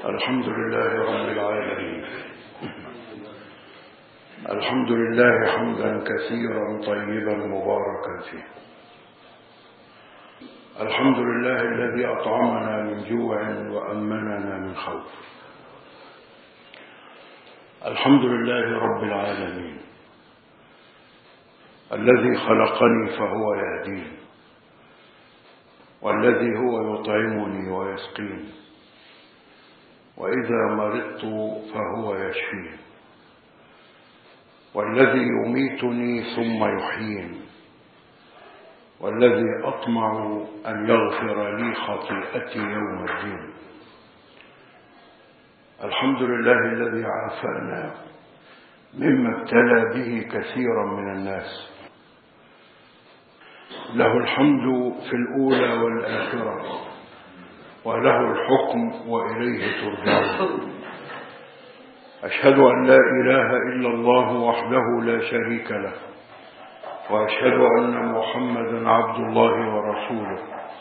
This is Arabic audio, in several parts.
الحمد لله رب العالمين. الحمد لله حمدا كثيرا طيبا مباركا فيه. الحمد لله الذي أطعمنا من جوع وأمننا من خوف. الحمد لله رب العالمين الذي خلقني فهو يهدين، والذي هو يطعمني ويسقين، وإذا مرضت فهو يشفين، والذي يميتني ثم يحيين، والذي أطمع أن يغفر لي خطيئتي يوم الدين. الحمد لله الذي عافانا مما ابتلى به كثيرا من الناس، له الحمد في الأولى والآخرة، وله الحكم وإليه ترجعون. أشهد أن لا إله إلا الله وحده لا شريك له، وأشهد أن محمدا عبد الله ورسوله،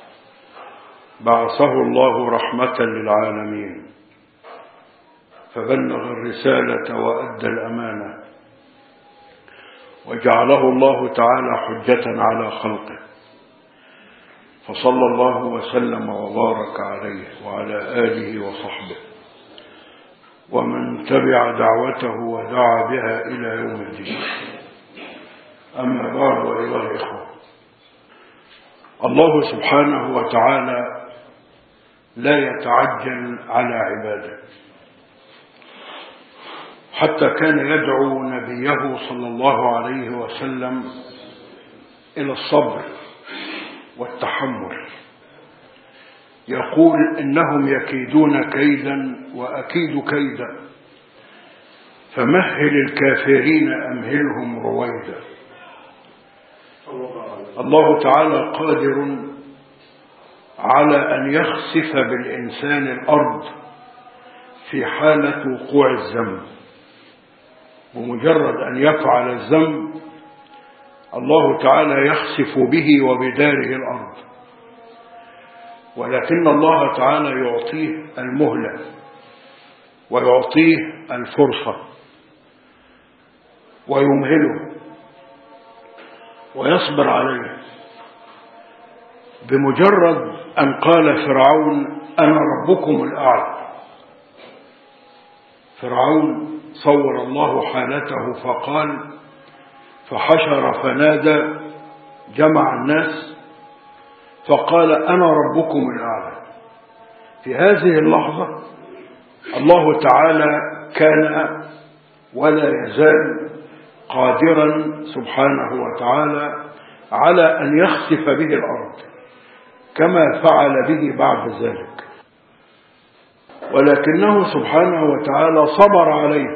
بعثه الله رحمة للعالمين، فبلغ الرسالة وأدى الأمانة، وجعله الله تعالى حجة على خلقه، فصلى الله وسلم وبارك عليه وعلى آله وصحبه ومن تبع دعوته ودعا بها إلى يوم الدين. أما بعد، أيها الإخوة، الله سبحانه وتعالى لا يتعجل على عباده، حتى كان يدعو نبيه صلى الله عليه وسلم إلى الصبر والتحمل. يقول: إنهم يكيدون كيدا وأكيد كيدا، فمهل الكافرين أمهلهم رويدا. الله تعالى قادر على أن يخسف بالإنسان الأرض في حالة وقوع الذنب. بمجرد أن يفعل الذنب الله تعالى يخسف به وبداره الأرض، ولكن الله تعالى يعطيه المهلة ويعطيه الفرصة ويمهله ويصبر عليه. بمجرد أن قال فرعون: أنا ربكم الأعلى، فرعون صور الله حالته فقال: فحشر فنادى، جمع الناس فقال: أنا ربكم الأعلى. في هذه اللحظة الله تعالى كان ولا يزال قادرا سبحانه وتعالى على أن يخسف به الأرض كما فعل به بعد ذلك، ولكنه سبحانه وتعالى صبر عليه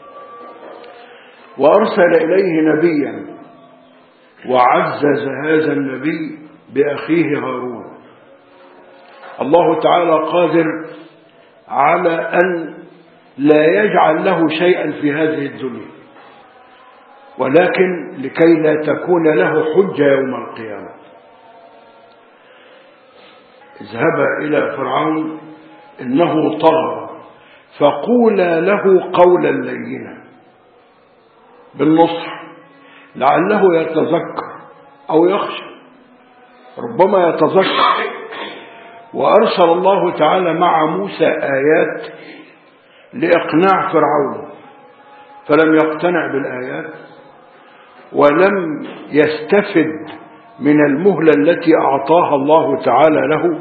وأرسل إليه نبيا وعزز هذا النبي بأخيه هارون. الله تعالى قادر على أن لا يجعل له شيئا في هذه الدنيا، ولكن لكي لا تكون له حجة يوم القيامة. اذهبا إلى فرعون إنه طغى فقولا له قولا لينا بالنصح لعله يتذكر أو يخشى، ربما يتذكر. وأرسل الله تعالى مع موسى آيات لإقناع فرعون، فلم يقتنع بالآيات ولم يستفد من المهلة التي أعطاها الله تعالى له،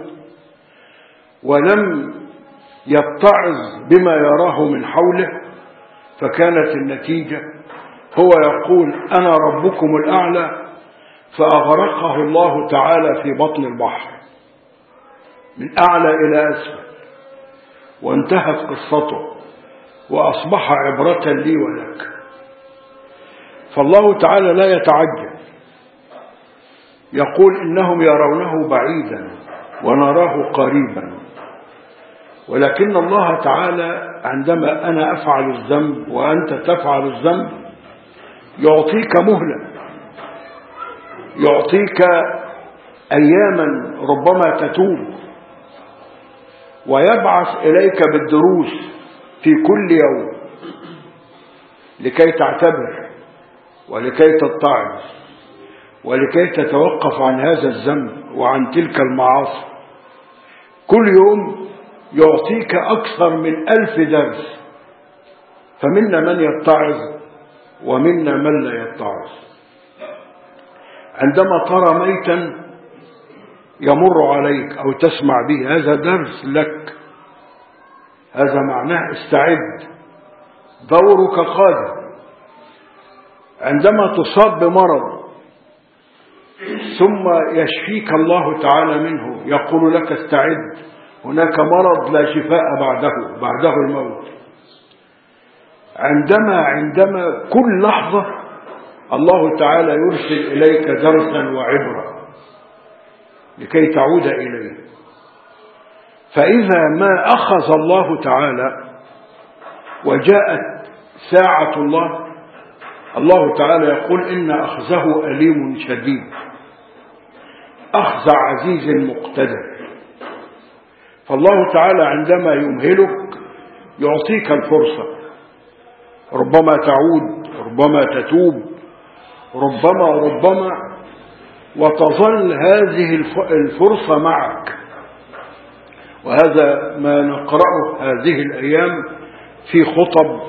ولم يتعظ بما يراه من حوله، فكانت النتيجة هو يقول: أنا ربكم الأعلى، فأغرقه الله تعالى في بطن البحر من أعلى إلى أسفل، وانتهت قصته وأصبح عبرة لي ولك. فالله تعالى لا يتعجل، يقول: إنهم يرونه بعيدا ونراه قريبا. ولكن الله تعالى عندما أنا أفعل الذنب وأنت تفعل الذنب يعطيك مهلة، يعطيك أياما ربما تتوب، ويبعث إليك بالدروس في كل يوم لكي تعتبر ولكي تتعظ ولكي تتوقف عن هذا الذنب وعن تلك المعاصي. كل يوم يعطيك أكثر من 1000 درس، فمنا من يتعظ ومنا من لا يتعظ. عندما ترى ميتا يمر عليك أو تسمع به، هذا درس لك، هذا معناه استعد، دورك قادم. عندما تصاب بمرض ثم يشفيك الله تعالى منه، يقول لك استعد، هناك مرض لا شفاء بعده الموت. عندما كل لحظة الله تعالى يرسل إليك درسا وعبرة لكي تعود إليه. فإذا ما أخذ الله تعالى وجاءت ساعة الله تعالى يقول إن أخذه أليم شديد، أخذ عزيز مقتدر. فالله تعالى عندما يمهلك يعطيك الفرصة، ربما تعود، ربما تتوب، ربما وتظل هذه الفرصة معك. وهذا ما نقرأه هذه الأيام في خطب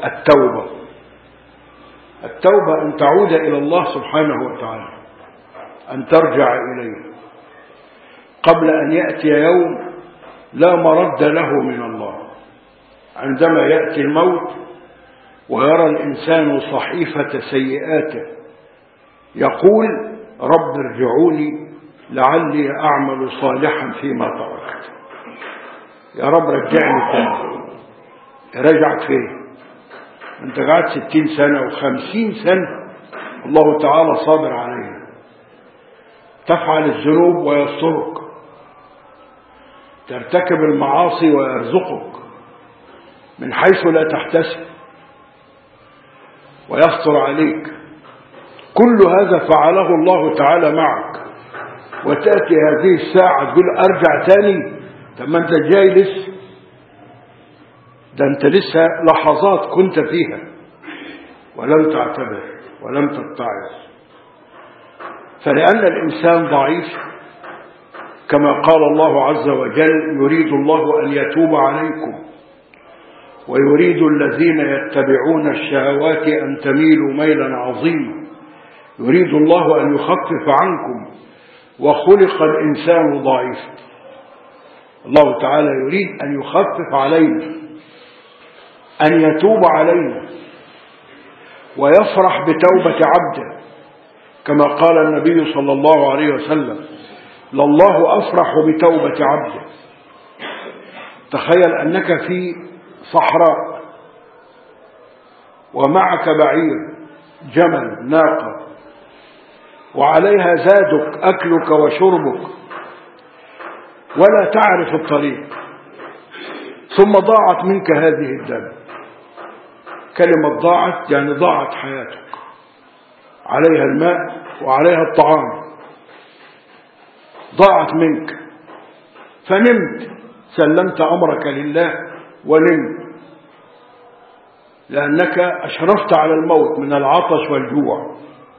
التوبة أن تعود إلى الله سبحانه وتعالى، أن ترجع إليه قبل أن يأتي يوم لا مرد له من الله. عندما يأتي الموت ويرى الإنسان صحيفة سيئاته يقول رب ارجعوني لعلي أعمل صالحا فيما تركت. يا رب رجعني تاني. رجعك فيه؟ انت قاعد 60 سنة و50 سنة الله تعالى صابر علينا. تفعل الذنوب ويسترك، ترتكب المعاصي ويرزقك من حيث لا تحتسب ويستر عليك. كل هذا فعله الله تعالى معك، وتأتي هذه الساعة تقول أرجع تاني؟ طب ما أنت جاي لسه، ده أنت لسه لحظات كنت فيها ولم تعتبر ولم تتعظ. فلأن الإنسان ضعيف كما قال الله عز وجل يريد الله أن يتوب عليكم ويريد الذين يتبعون الشهوات أن تميلوا ميلا عظيما، يريد الله أن يخفف عنكم وخلق الإنسان ضعيفا. الله تعالى يريد أن يخفف علينا، أن يتوب علينا ويفرح بتوبة عبده، كما قال النبي صلى الله عليه وسلم لله أفرح بتوبة عبده. تخيل أنك في صحراء ومعك بعير، جمل، ناقة، وعليها زادك أكلك وشربك، ولا تعرف الطريق، ثم ضاعت منك هذه الدابة. كلمة ضاعت يعني ضاعت حياتك، عليها الماء وعليها الطعام، ضاعت منك، فنمت، سلمت أمرك لله ونمت لأنك أشرفت على الموت من العطش والجوع.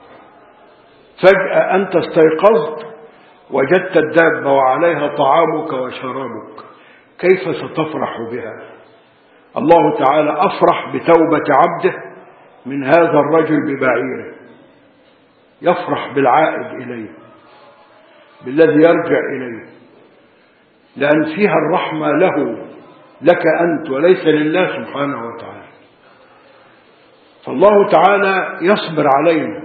فجأة أنت استيقظت وجدت الدابة وعليها طعامك وشرابك، كيف ستفرح بها؟ الله تعالى أفرح بتوبة عبده من هذا الرجل ببعيره، يفرح بالعائد إليه، بالذي يرجع إليه، لأن فيها الرحمة له، لك أنت وليس لله سبحانه وتعالى. فالله تعالى يصبر علينا.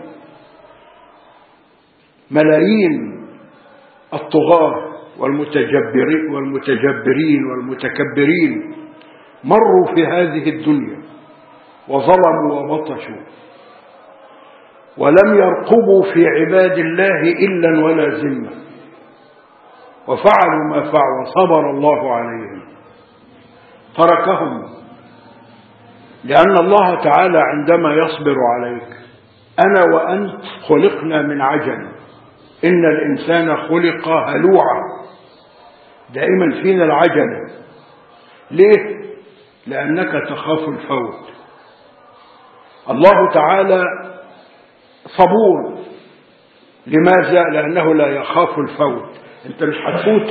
ملايين الطغاة والمتجبرين والمتكبرين مروا في هذه الدنيا وظلموا وبطشوا ولم يرقبوا في عباد الله إلا ولا ذمة، وفعلوا ما فعلوا وصبر الله عليهم، تركهم. لأن الله تعالى عندما يصبر عليك، أنا وأنت خلقنا من عجل، إن الإنسان خلق هلوعا، دائما فينا العجلة، ليه؟ لأنك تخاف الفوت. الله تعالى صبور. لماذا؟ لأنه لا يخاف الفوت. أنت مش هتفوت،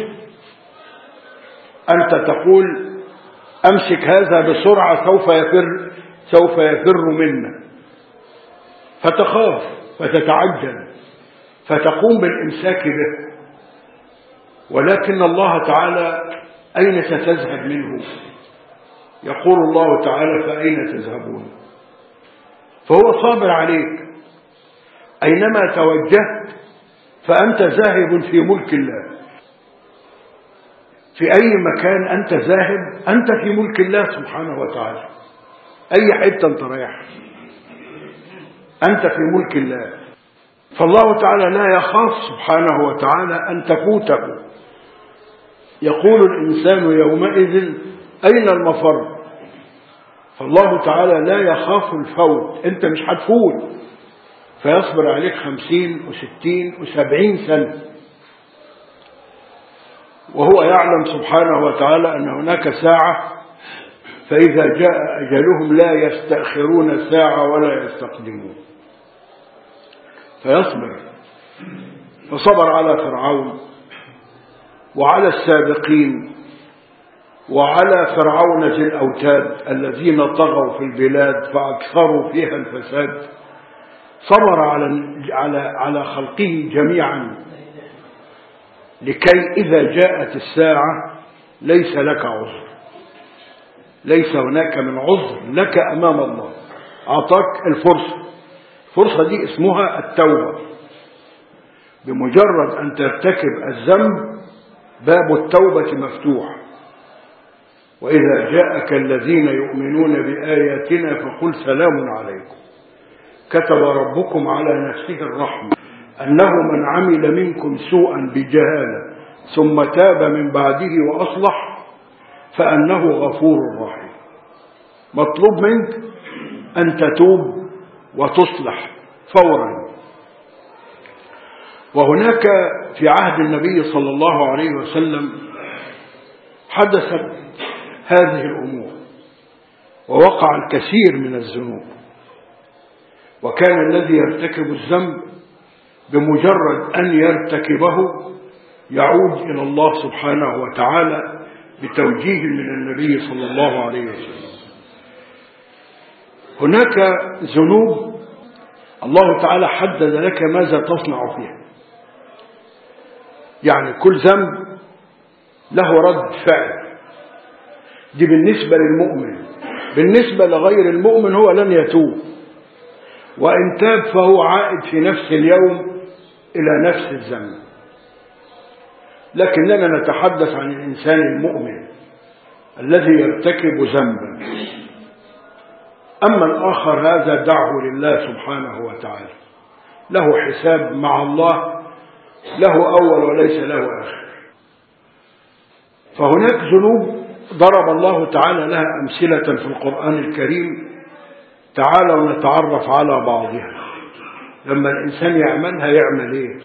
أنت تقول أمسك هذا بسرعة سوف يفر منا، فتخاف فتتعجل فتقوم بالإمساك به. ولكن الله تعالى أين ستذهب منه؟ يقول الله تعالى فأين تذهبون؟ فهو صابر عليك أينما توجهت، فأنت ذاهب في ملك الله. في أي مكان أنت ذاهب أنت في ملك الله سبحانه وتعالى. أي حتة أنت رايح أنت في ملك الله. فالله تعالى لا يخاف سبحانه وتعالى أن تفوته. يقول الإنسان يومئذ أين المفر؟ فالله تعالى لا يخاف الفوت. أنت مش هتفوت، فيصبر عليك 50 و60 و70 سنة، وهو يعلم سبحانه وتعالى أن هناك ساعة، فإذا جاء أجلهم لا يستأخرون ساعة ولا يستقدمون. فيصبر. فصبر على فرعون وعلى السابقين وعلى فرعون ذي الأوتاد الذين طغوا في البلاد فأكثروا فيها الفساد. صبر على خلقه جميعا لكي إذا جاءت الساعة ليس لك عذر، ليس هناك من عذر لك أمام الله. أعطاك الفرصة دي اسمها التوبة. بمجرد أن ترتكب الذنب باب التوبة مفتوح. وإذا جاءك الذين يؤمنون بآياتنا فقل سلام عليكم كتب ربكم على نفسه الرحمة أنه من عمل منكم سوءا بجهالة ثم تاب من بعده وأصلح فأنه غفور رحيم. مطلوب منك أن تتوب وتصلح فورا. وهناك في عهد النبي صلى الله عليه وسلم حدثت هذه الأمور ووقع الكثير من الذنوب، وكان الذي يرتكب الذنب بمجرد أن يرتكبه يعود إلى الله سبحانه وتعالى بتوجيه من النبي صلى الله عليه وسلم. هناك ذنوب الله تعالى حدد لك ماذا تصنع فيها. يعني كل ذنب له رد فعل. دي بالنسبة للمؤمن. بالنسبة لغير المؤمن هو لن يتوب، وإن تاب فهو عائد في نفس اليوم إلى نفس الذنب. لكننا نتحدث عن الإنسان المؤمن الذي يرتكب ذنبا. أما الآخر هذا دعه لله سبحانه وتعالى، له حساب مع الله، له أول وليس له آخر. فهناك ذنوب ضرب الله تعالى لها أمثلة في القرآن الكريم. تعالوا نتعرف على بعضها. لما الإنسان يعملها يعمل إيه؟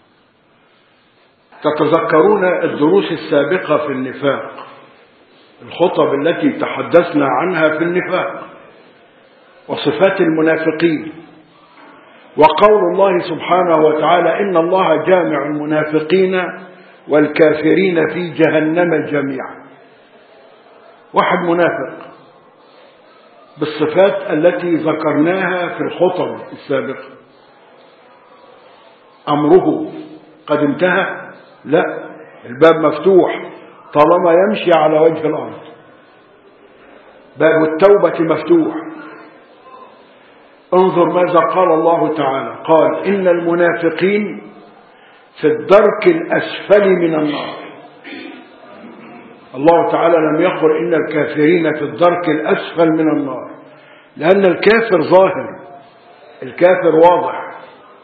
تتذكرون الدروس السابقة في النفاق، الخطب التي تحدثنا عنها في النفاق وصفات المنافقين، وقول الله سبحانه وتعالى إن الله جامع المنافقين والكافرين في جهنم جميعا. واحد منافق بالصفات التي ذكرناها في الخطب السابقة، أمره قد انتهى؟ لا، الباب مفتوح طالما يمشي على وجه الأرض. باب التوبة مفتوح. انظر ماذا قال الله تعالى، قال إن المنافقين في الدرك الأسفل من النار. الله تعالى لم يقل إن الكافرين في الدرك الأسفل من النار، لأن الكافر ظاهر، الكافر واضح.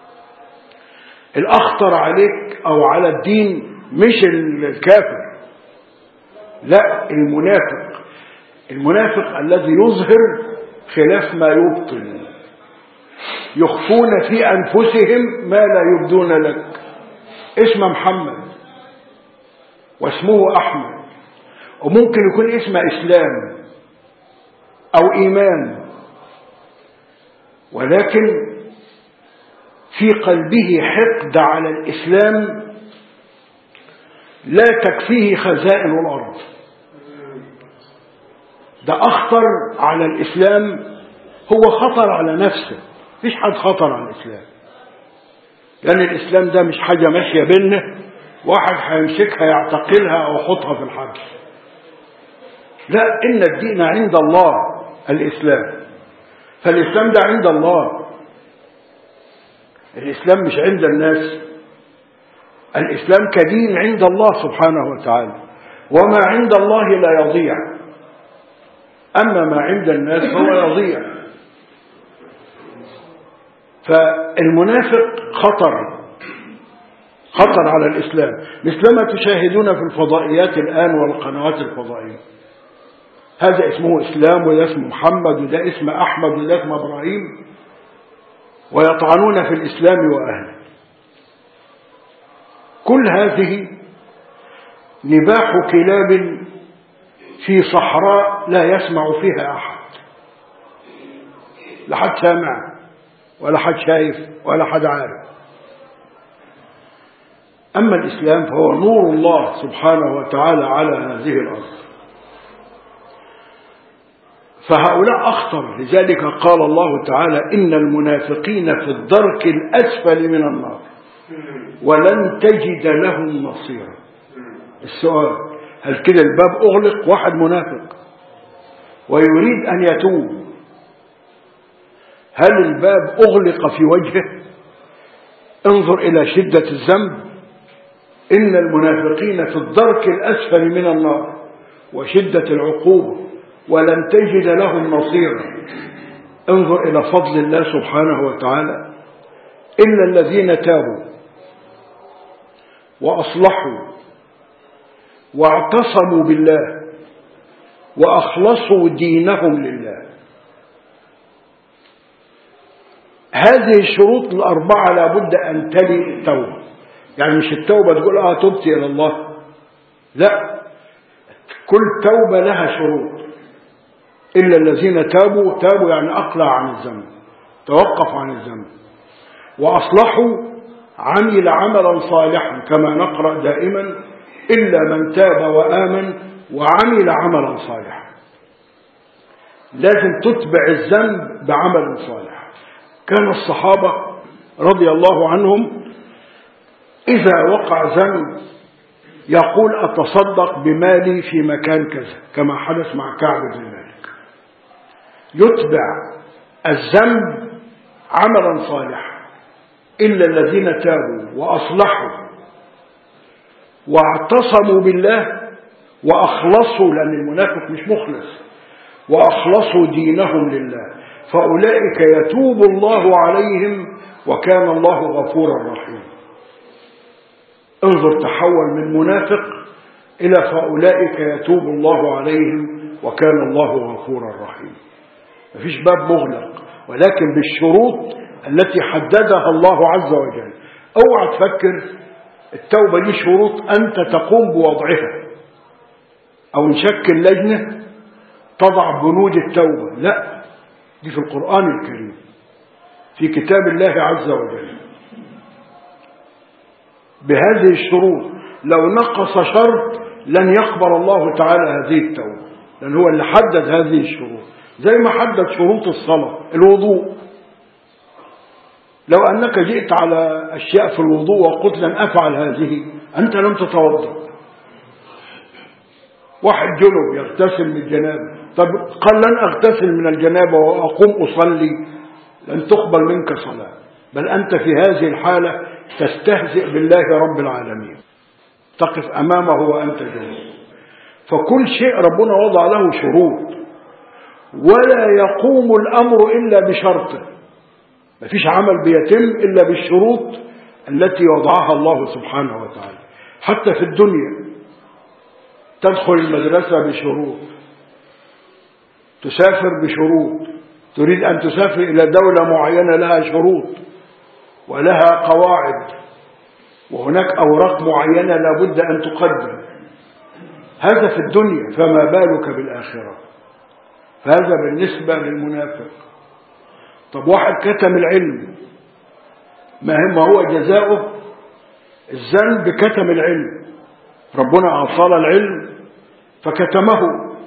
الأخطر عليك أو على الدين مش الكافر، لا، المنافق الذي يظهر خلاف ما يبطن. يخفون في أنفسهم ما لا يبدون لك. اسم محمد واسمه أحمد وممكن يكون اسمه إسلام أو إيمان، ولكن في قلبه حقد على الإسلام لا تكفيه خزائن الأرض. ده أخطر على الإسلام، هو خطر على نفسه، مفيش حد خطر على الإسلام، لأن الإسلام ده مش حاجة ماشية بينه، واحد هيمسكها يعتقلها أو يحطها في الحبس. لا، إن الدين عند الله الإسلام، فالإسلام ده عند الله، الإسلام مش عند الناس. الإسلام كدين عند الله سبحانه وتعالى، وما عند الله لا يضيع، أما ما عند الناس هو يضيع. فالمنافق خطر على الإسلام، مثلما تشاهدون في الفضائيات الآن والقنوات الفضائية، هذا اسمه إسلام وده اسمه محمد وده اسم أحمد وده اسم إبراهيم، ويطعنون في الإسلام وأهله. كل هذه نباح كلاب في صحراء لا يسمع فيها أحد، لا حد سامع ولا حد شايف ولا حد عارف. أما الإسلام فهو نور الله سبحانه وتعالى على هذه الأرض، فهؤلاء أخطر. لذلك قال الله تعالى إن المنافقين في الدرك الأسفل من النار ولن تجد لهم نصيرا. السؤال: هل كده الباب أغلق؟ واحد منافق ويريد أن يتوب، هل الباب أغلق في وجهه؟ انظر إلى شدة الذنب، إن المنافقين في الدرك الأسفل من النار وشدة العقوبة ولن تجد لهم نصيرا. انظر إلى فضل الله سبحانه وتعالى: إلا الذين تابوا وأصلحوا واعتصموا بالله وأخلصوا دينهم لله. هذه الشروط الأربعة لابد أن تلي التوبة. يعني مش التوبة تقول تبت إلى الله، لا، كل توبة لها شروط. إلا الذين تابوا يعني أقلع عن الذنب، توقف عن الذنب، وأصلحوا عمل عملا صالحا، كما نقرأ دائما: إلا من تاب وآمن وعمل عملا صالحا. لازم تتبع الذنب بعمل صالح. كان الصحابة رضي الله عنهم إذا وقع ذنب يقول: أتصدق بمالي في مكان كذا، كما حدث مع كعب بن مالك. يتبع الذنب عملا صالحا. إلا الذين تابوا وأصلحوا واعتصموا بالله وأخلصوا، لأن المنافق مش مخلص، وأخلصوا دينهم لله، فأولئك يتوب الله عليهم وكان الله غفورا رحيما. انظر، تحول من منافق إلى فأولئك يتوب الله عليهم وكان الله غفورا رحيما. مفيش باب مغلق، ولكن بالشروط التي حددها الله عز وجل. اوعى تفكر التوبة دي شروط أنت تقوم بوضعها، أو نشكل لجنة تضع بنود التوبة، لا، دي في القرآن الكريم في كتاب الله عز وجل بهذه الشروط. لو نقص شرط لن يقبل الله تعالى هذه التوبة، لأن هو اللي حدد هذه الشروط، زي ما حدد شروط الصلاة. الوضوء، لو أنك جئت على أشياء في الوضوء وقلت لن أفعل هذه، أنت لم تتوضأ. واحد جنب يغتسل من الجنابة، طب قال لن أغتسل من الجنابة وأقوم أصلي، لن تقبل منك صلاة، بل أنت في هذه الحالة تستهزئ بالله رب العالمين، تقف أمامه وأنت جنب. فكل شيء ربنا وضع له شروط، ولا يقوم الأمر إلا بشرطه. ما فيش عمل بيتم إلا بالشروط التي وضعها الله سبحانه وتعالى. حتى في الدنيا تدخل المدرسة بشروط، تسافر بشروط، تريد أن تسافر إلى دولة معينة لها شروط ولها قواعد، وهناك أوراق معينة لابد أن تقدم. هذا في الدنيا، فما بالك بالآخرة؟ فهذا بالنسبة للمنافق. طب واحد كتم العلم، ما هو جزاؤه؟ الذنب كتم العلم، ربنا أعطانا العلم فكتمه،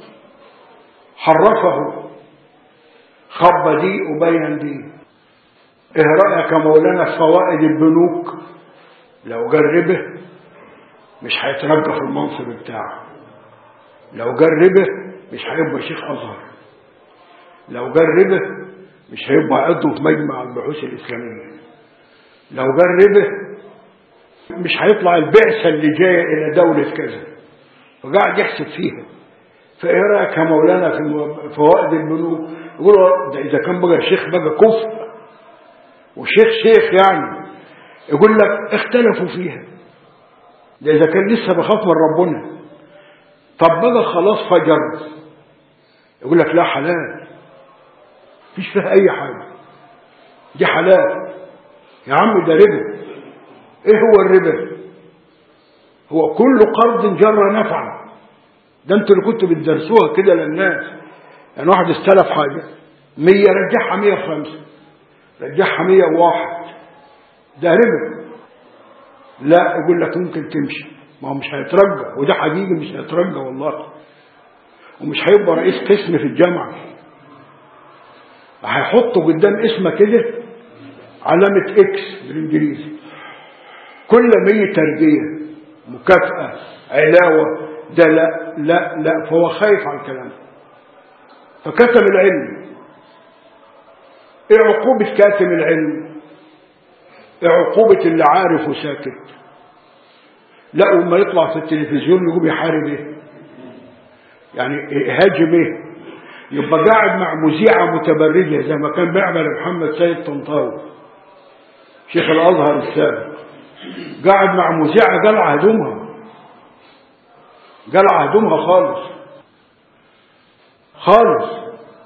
حرفه، خب دي وبين دي. ايه رأيك يا مولانا في فوائد البنوك؟ لو جربه مش هيترجى في المنصب بتاعه، لو جربه مش هيبقى شيخ أزهر، لو جربه مش هيبقى عضو في مجمع البحوث الإسلامية، لو جربه مش هيطلع البعثة اللي جاية إلى دولة كذا، فقاعد يحسب فيها. فإيه رأيك يا مولانا في فوائد البنوك؟ يقول ده إذا كان بقى شيخ بقى كفر وشيخ يعني، يقول لك اختلفوا فيها، ده إذا كان لسه بخاف من ربنا. طب بقى خلاص فجر، يقول لك لا حلال، مفيش فيها أي حاجة، دي حلال يا عم، ده ربا. إيه هو الربا؟ هو كل قرض جر نفعا. ده انتوا اللي كنتوا بتدرسوها كده للناس، يعني واحد استلف حاجة 100 رجعها 105، رجعها 101، ده ربا. لا، يقول لك ممكن تمشي، ما هو مش هيترجى، وده حقيقي مش هيترجى والله، ومش هيبقى رئيس قسم في الجامعة، هيحطوا قدام اسمه كده علامة اكس بالانجليزي، كل 100 تربية مكافأة علاوة، ده لا لا لا، فهو خايف على الكلام، فكتم العلم. ايه عقوبة كاتم العلم؟ ايه عقوبة اللي عارف وساكت؟ لا، وما يطلع في التلفزيون يقوم يحارب ايه؟ يعني هاجم ايه؟ يبقى قاعد مع مذيعة متبرجة زي ما كان بيعمل محمد سيد طنطاوي شيخ الازهر السابق، قاعد مع مذيعة قلع هدومها خالص،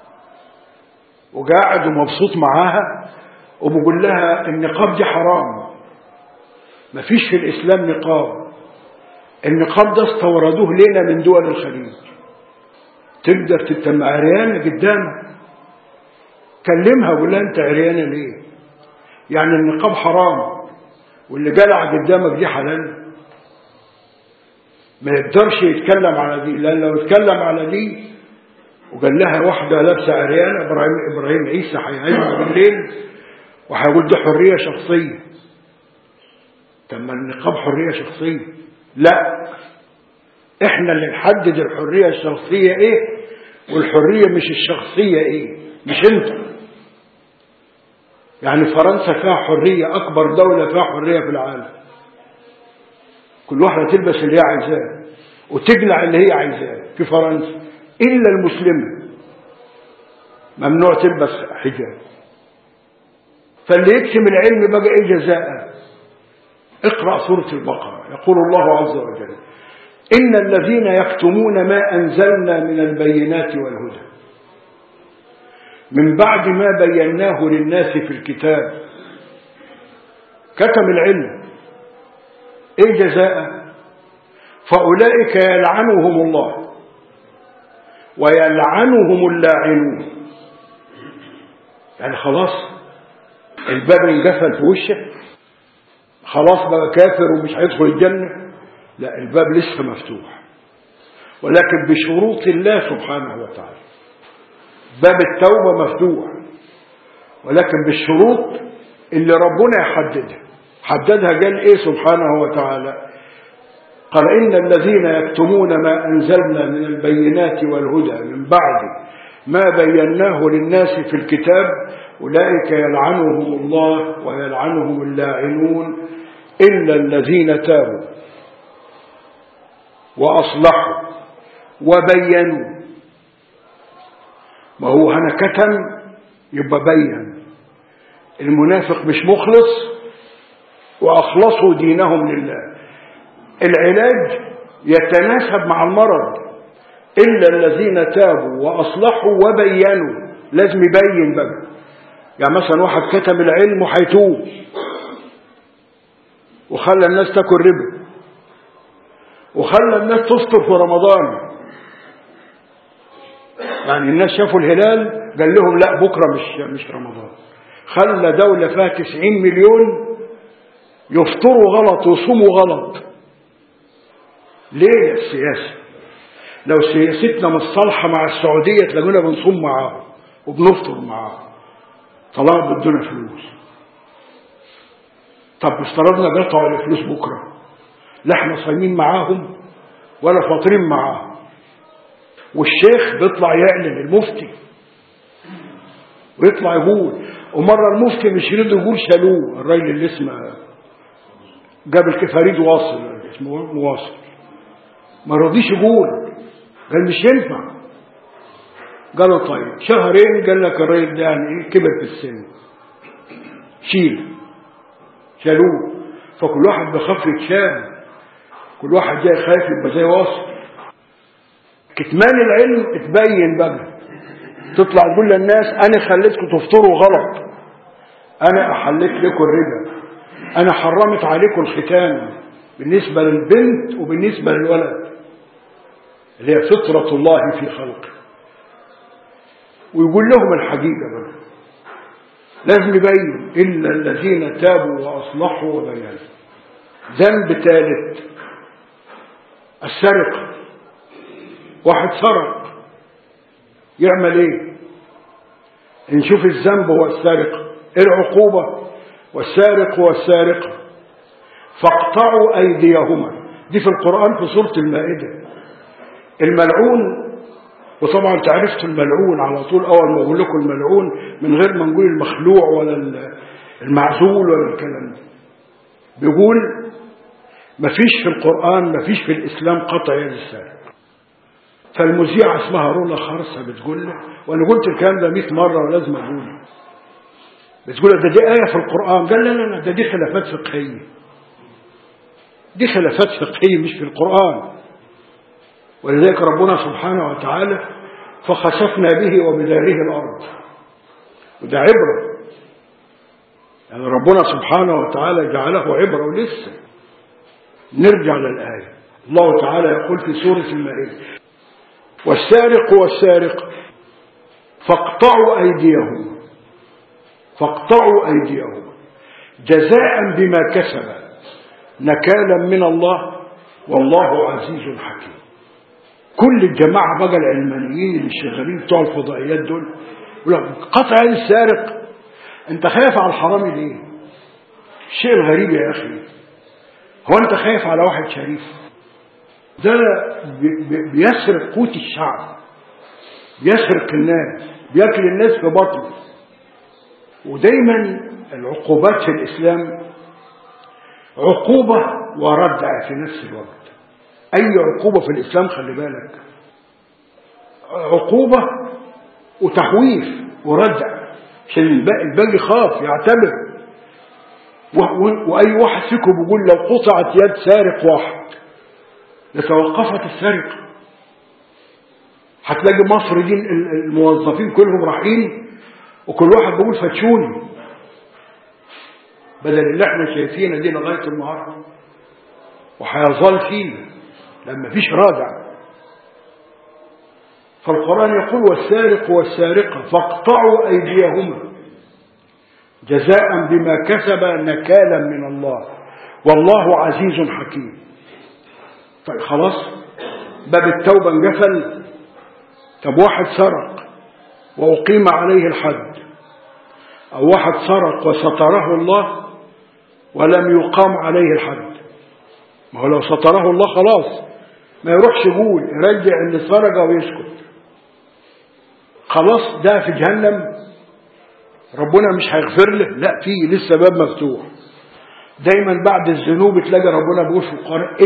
وقاعد ومبسوط معاها، وبقول لها النقاب دي حرام، مفيش في الإسلام نقاب، النقاب ده استوردوه لنا من دول الخليج. تقدر تتم عريانة قدامك، كلمها وقول لها انت عريانة ليه؟ يعني النقاب حرام واللي قلع قدامك دي حلال؟ ما يقدرش يتكلم على دي، لأن لو اتكلم على دي وقال لها واحدة لابسة عريانة، إبراهيم عيسى هيهاجم بالليل وهيقول دي حرية شخصية. طب ما النقاب حرية شخصية؟ لا، احنا اللي نحدد الحرية الشخصية ايه والحرية مش الشخصية ايه، مش انت. يعني فرنسا فيها حرية، أكبر دولة فيها حرية في العالم، كل واحدة تلبس اللي هي عايزاه وتقلع اللي هي عايزاه في فرنسا، إلا المسلمة ممنوع تلبس حجاب. فاللي يكتم العلم بقى إيه جزاء؟ اقرأ سورة البقرة، يقول الله عز وجل إن الذين يكتمون ما أنزلنا من البينات والهدى من بعد ما بيناه للناس في الكتاب، كتم العلم، إيه جزاء؟ فأولئك يلعنهم الله ويلعنهم اللاعنون. يعني خلاص الباب انقفل في وشه، خلاص بقى كافر ومش هيدخل الجنة؟ لا، الباب لسه مفتوح، ولكن بشروط الله سبحانه وتعالى. باب التوبة مفتوح، ولكن بالشروط اللي ربنا حددها قال ايه سبحانه وتعالى؟ قال إن الذين يكتمون ما أنزلنا من البينات والهدى من بعد ما بيناه للناس في الكتاب أولئك يلعنهم الله ويلعنهم اللاعنون إلا الذين تابوا وأصلحوا وبينوا. ما هو هنا كتم يبقى بين. المنافق مش مخلص وأخلصوا دينهم لله. العلاج يتناسب مع المرض، إلا الذين تابوا وأصلحوا وبينوا. لازم يبين بقى. يعني مثلا واحد كتم العلم وحيتوب وخلى الناس تاكل ربا وخلى الناس تفطر في رمضان. يعني الناس شافوا الهلال قال لهم لا بكرة مش رمضان. خلى دولة فيها 90 مليون يفطروا غلط ويصوموا غلط. ليه؟ السياسة. لو سياستنا مش صالحة مع السعودية تلاقونا بنصوم معاهم وبنفطر معاهم طالما بدنا فلوس. طب افترضنا قطعوا الفلوس بكرة، لا احنا صايمين معاهم ولا فاطرين معاهم. والشيخ بيطلع يعلن، المفتي، ويطلع يقول. ومرة المفتي مش يريد يقول شالوه الراجل اللي اسمه جابل فريد واصل، اسمه مواصل، ما رضيش يقول، قال مش ينفع. قالوا طيب شهرين، قال لك الراجل ده يعني كبر في السن، شالوه. فكل واحد بخاف يتشال، كل واحد جاي خايف يبقى زي واصل. كتمان العلم اتبين بقى، تطلع تقول للناس انا خليتكم تفطروا غلط، انا احلت لكم الربا، انا حرمت عليكم الختان بالنسبة للبنت وبالنسبة للولد اللي هي فطرة الله في خلقه. ويقول لهم الحقيقة بقى، لازم يبين إلا الذين تابوا وأصلحوا وبينوا. ذنب ثالث السرقة. واحد سرق يعمل ايه؟ نشوف الذنب هو السرقة، العقوبة والسارق والسارقة فاقطعوا أيديهما. دي في القرآن في سورة المائدة. الملعون، وطبعا تعرفت الملعون على طول أول ما أقول لكم الملعون من غير ما نقول المخلوع ولا المعزول ولا الكلام ده. بيقول مفيش في القرآن مفيش في الإسلام قطع يد السارق. فالمذيعة اسمها رولا خرصة بتقول له، وأنا قلت الكلام ده 100 مرة ولازم أقوله، بتقول له دي آية في القرآن. قال لا دي خلافات فقهية، دي خلافات فقهية مش في القرآن. ولذلك ربنا سبحانه وتعالى فخسفنا به وبداره الأرض، وده عبرة. يعني ربنا سبحانه وتعالى جعله عبرة. ولسه نرجع للآية. الله تعالى يقول في سورة المائدة والسارق والسارقة فاقطعوا أيديهم جزاء بما كسب نكالا من الله والله عزيز حكيم. كل الجماعة بقى العلمانيين اللي شغالين بتوع الفضائيات دول قطع يد السارق. انت خايف على الحرامي ليه؟ الشيء الغريب يا أخي، هو انت خايف على واحد شريف؟ ده بيسرق قوت الشعب، بيسرق الناس، بياكل الناس في بطنه. ودايما العقوبات في الإسلام عقوبة وردع في نفس الوقت. أي عقوبة في الإسلام خلي بالك عقوبة وتخويف وردع عشان الباقي خاف يعتبر. وأي واحد فيكم بيقول لو قطعت يد سارق واحد لتوقفت السرقة. هتلاقي مصر دي الموظفين كلهم رايحين وكل واحد بيقول فتشوني، بدل اللي احنا شايفينه دي لغاية النهارده. وهيظل فيه لما فيش رادع. فالقرآن يقول والسارق والسارقة فاقطعوا أيديهما جزاء بما كسب نكالا من الله والله عزيز حكيم. طيب خلاص باب التوبة انقفل. طب واحد سرق وأقيم عليه الحد، أو واحد سرق وستره الله ولم يقام عليه الحد. ما هو لو ستره الله خلاص ما يروحش يقول يرجع اللي سرق ويسكت، خلاص ده في جهنم ربنا مش هيغفر له. لا، فيه لسه باب مفتوح. دايما بعد الذنوب تلاقي ربنا بيقول في القرآن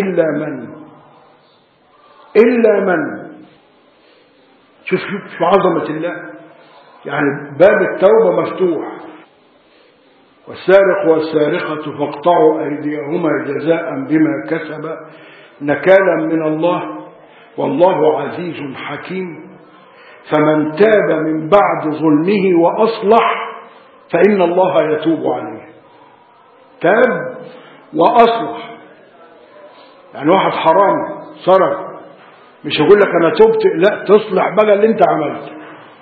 إلا من شوف عظمة الله. يعني باب التوبة مفتوح. والسارق والسارقة فاقطعوا أيديهما جزاء بما كسب نكالا من الله والله عزيز حكيم. فمن تاب من بعد ظلمه وأصلح فإن الله يتوب عليه. تاب وأصلح. يعني واحد حرامي سرق، مش هقول لك أنا تبت، لا، تصلح بقى اللي أنت عملته،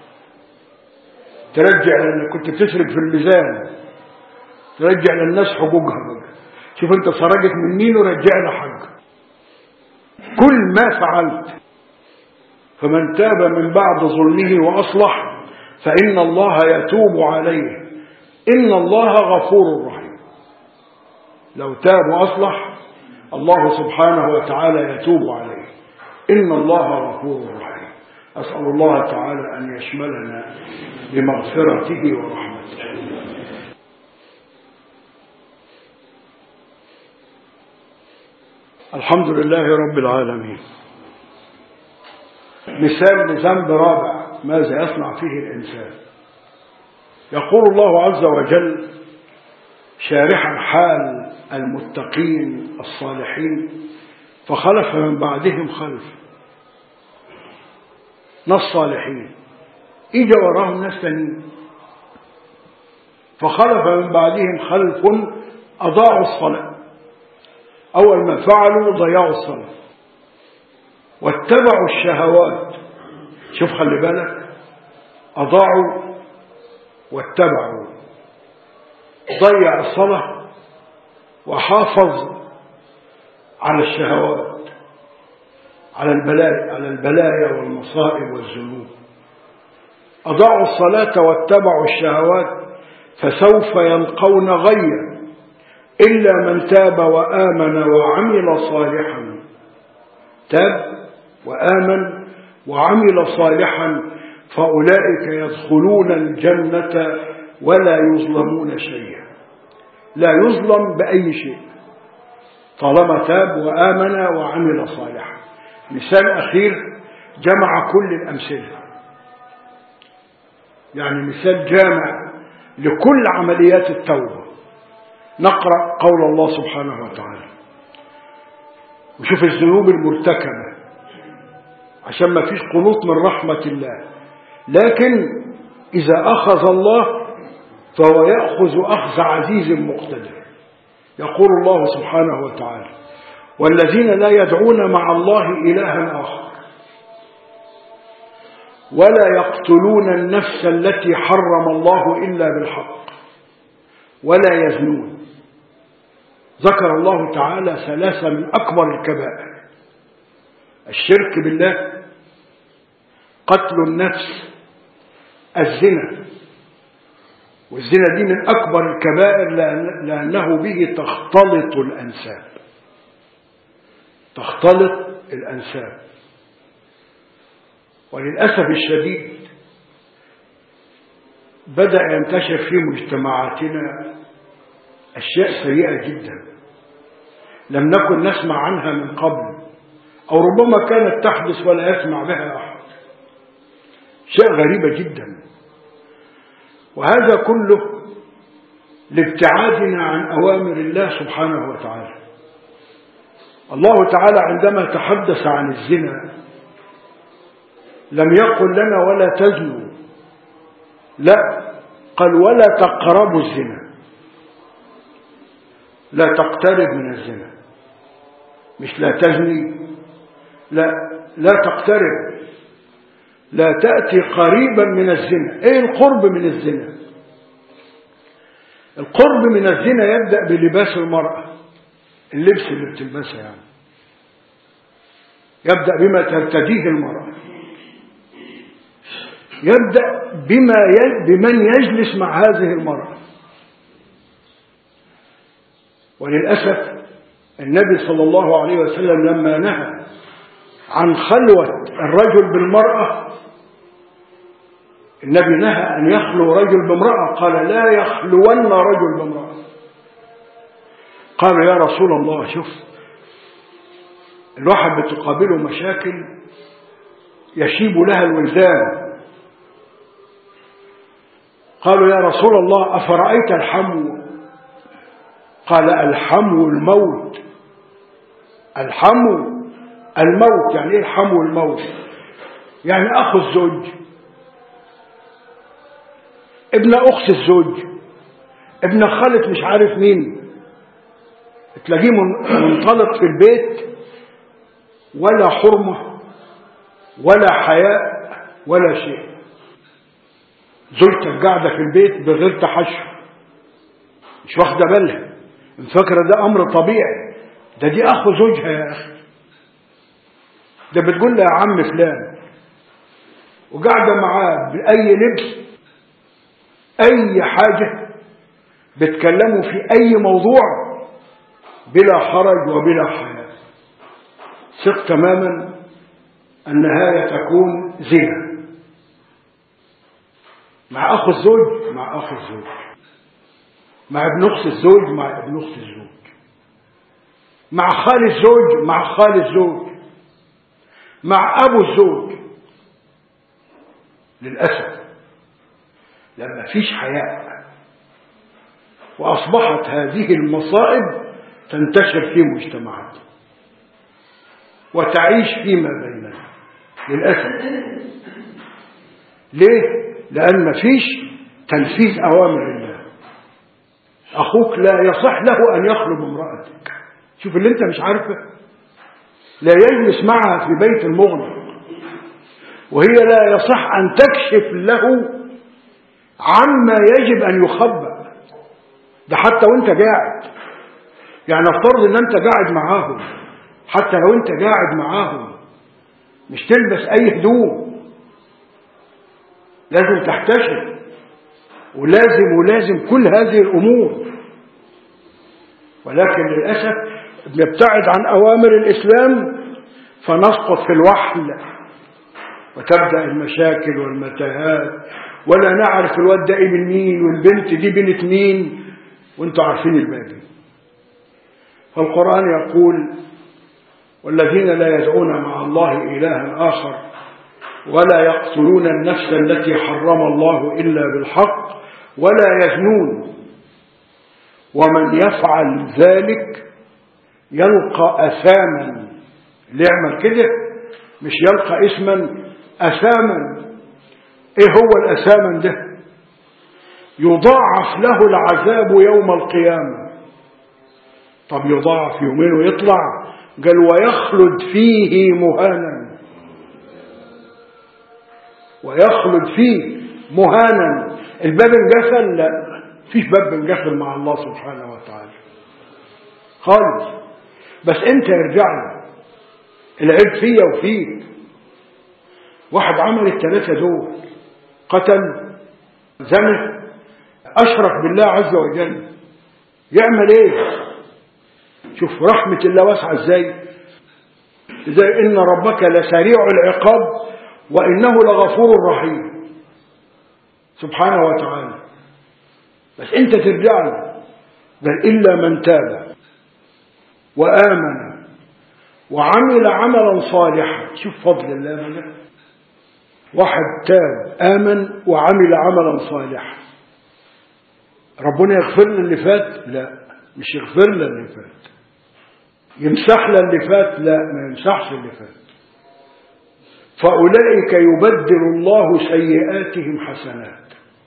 ترجع لأن كنت بتسرق في الميزان، ترجع للناس حقوقها بقى. شوف أنت سرقت من مين ورجع له حقه. كل ما فعلت، فمن تاب من بعد ظلمه وأصلح فإن الله يتوب عليه إن الله غفور رحيم. لو تاب وأصلح الله سبحانه وتعالى يتوب عليه، إن الله غفور رحيم. أسأل الله تعالى أن يشملنا بمغفرته ورحمته. الحمد لله رب العالمين. مثال لذنب رابع ماذا يصنع فيه الإنسان. يقول الله عز وجل شارحا حال المتقين الصالحين: فخلف من بعدهم خلف. ناس صالحين إجا وراهم ناس تانيين، فخلف من بعدهم خلف أضاعوا الصلاة. أول ما فعلوا ضيعوا الصلاة واتبعوا الشهوات. شوف خلي بالك، أضاعوا واتبعوا، ضيع الصلاة وحافظ على الشهوات، على البلايا والمصائب والذنوب. أضاعوا الصلاة واتبعوا الشهوات فسوف يلقون غيا إلا من تاب وآمن وعمل صالحا. تاب وآمن وعمل صالحا فأولئك يدخلون الجنة ولا يظلمون شيئا. لا يظلم بأي شيء طالما تاب وآمن وعمل صالحا. مثال أخير جمع كل الأمثلة، يعني مثال جامع لكل عمليات التوبة. نقرأ قول الله سبحانه وتعالى وشوف الذنوب المرتكبة عشان ما فيش قنوط من رحمة الله، لكن إذا أخذ الله فهو يأخذ أخذ عزيز مقتدر. يقول الله سبحانه وتعالى: والذين لا يدعون مع الله إلها آخر ولا يقتلون النفس التي حرم الله إلا بالحق ولا يزنون. ذكر الله تعالى ثلاثة من أكبر الكبائر: الشرك بالله، قتل النفس، الزنا. والزنا دي من أكبر الكبائر لأنه به تختلط الأنساب. تختلط الأنساب. وللأسف الشديد بدأ ينتشر في مجتمعاتنا أشياء سيئة جدا لم نكن نسمع عنها من قبل، أو ربما كانت تحدث ولا يسمع بها أحد. شيء غريبة جدا، وهذا كله لابتعادنا عن أوامر الله سبحانه وتعالى. الله تعالى عندما تحدث عن الزنا لم يقل لنا ولا تزنوا، لا، قال ولا تقربوا الزنا. لا تقترب من الزنا، مش لا تزني، لا تقترب، لا تأتي قريبا من الزنا. ايه القرب من الزنا؟ القرب من الزنا يبدأ بلباس المرأة، اللبس اللي بتلبسه، يعني يبدأ بما ترتديه المرأة، يبدأ بمن يجلس مع هذه المرأة. وللأسف النبي صلى الله عليه وسلم لما نهى عن خلوة الرجل بالمرأة، النبي نهى أن يخلو رجل بامرأة، قال لا يخلون رجل بامرأة. قال يا رسول الله شوف الواحد بتقابله مشاكل يشيب لها الولدان. قالوا يا رسول الله أفرأيت الحمو؟ قال الحمو الموت. الحمو الموت. يعني ايه الحمو الموت؟ يعني أخو الزوج، ابن أخت الزوج، ابن خالة مش عارف مين، تلاقيه منطلق في البيت ولا حرمة ولا حياء ولا شيء. زوجتك قاعدة في البيت بغير تحشر، مش واخدة بالها، فاكرة ده أمر طبيعي، دي أخو زوجها يا أخي، ده بتقول له يا عم فلان، وقاعدة معاه بأي لبس أي حاجة، بتكلموا في أي موضوع بلا حرج وبلا حياء. ثق تماما النهاية تكون زنا. مع أخو الزوج مع أخو الزوج، مع ابن أخت الزوج مع ابن أخت الزوج، مع خال الزوج مع خال الزوج، مع أبو الزوج. للأسف لما فيش حياء وأصبحت هذه المصائب تنتشر في مجتمعات وتعيش فيما بيننا للأسف. ليه؟ لأن ما فيش تنفيذ أوامر الله. أخوك لا يصح له أن يخلو بامرأتك، شوف اللي أنت مش عارفه، لا يجلس معها في بيت المغلق، وهي لا يصح أن تكشف له عما يجب أن يخبأ. ده حتى وانت قاعد، يعني افترض ان انت قاعد معاهم، حتى لو انت قاعد معاهم مش تلبس اي هدوم، لازم تحتشم، ولازم كل هذه الامور. ولكن للاسف بنبتعد عن اوامر الاسلام فنسقط في الوحل، وتبدا المشاكل والمتاهات، ولا نعرف الواد ده ابن مين والبنت دي بنت مين، وانتم عارفين الباقي. فالقرآن يقول: والذين لا يدعون مع الله إلها آخر ولا يقتلون النفس التي حرم الله إلا بالحق ولا يزنون ومن يفعل ذلك يلقى أثاما. اللي يعمل كده مش يلقى اسما، أثاما. ايه هو الأثاما ده؟ يضاعف له العذاب يوم القيامة. طب يضاعف يومين ويطلع؟ قال ويخلد فيه مهانا، ويخلد فيه مهانا. الباب انقفل؟ لا، فيش باب انقفل مع الله سبحانه وتعالى خالص. بس انت ارجع له، العيب فيا وفيك. واحد عمل الثلاثة دول، قتل، زنى، أشرك بالله عز وجل، يعمل ايه؟ شوف رحمة الله واسعة ازاي إن ربك لسريع العقاب وإنه لغفور رحيم سبحانه وتعالى. بس انت ترجع له، بل إلا من تاب وآمن وعمل عملا صالحا. شوف فضل الله بقى، واحد تاب آمن وعمل عملا صالحا، ربنا يغفر له اللي فات؟ لا، مش يغفر له اللي فات. يمسح له اللي فات؟ لا، ما يمسحش اللي فات. فأولئك يبدل الله سيئاتهم حسنات.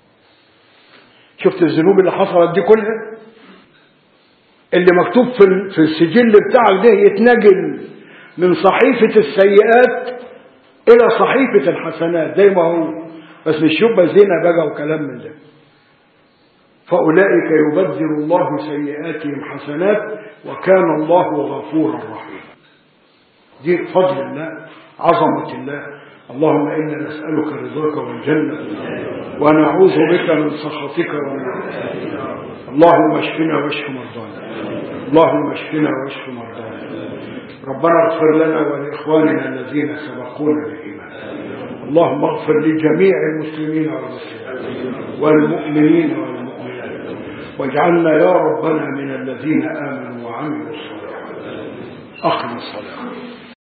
شفت الذنوب اللي حصلت دي كلها، اللي مكتوب في السجل بتاعك ده يتنقل من صحيفة السيئات إلى صحيفة الحسنات زي ما هو، بس مش يبقى زنا بقى وكلام من ده. فأولئك يبدل الله سيئاتهم حسنات وكان الله غفورا رحيما. دي فضل الله، عظمة الله. اللهم إنا نسألك رضاك والجنة ونعوذ بك من سخطك والنار. اللهم اشفنا واشف مرضانا، اللهم اشفنا واشف مرضانا. ربنا اغفر لنا ولإخواننا الذين سبقونا بالإيمان. اللهم اغفر لجميع المسلمين والمسلمات والمؤمنين والمؤمنات، واجعلنا يا ربنا من الذين آمنوا وعملوا الصالحات. أخلص صلاة.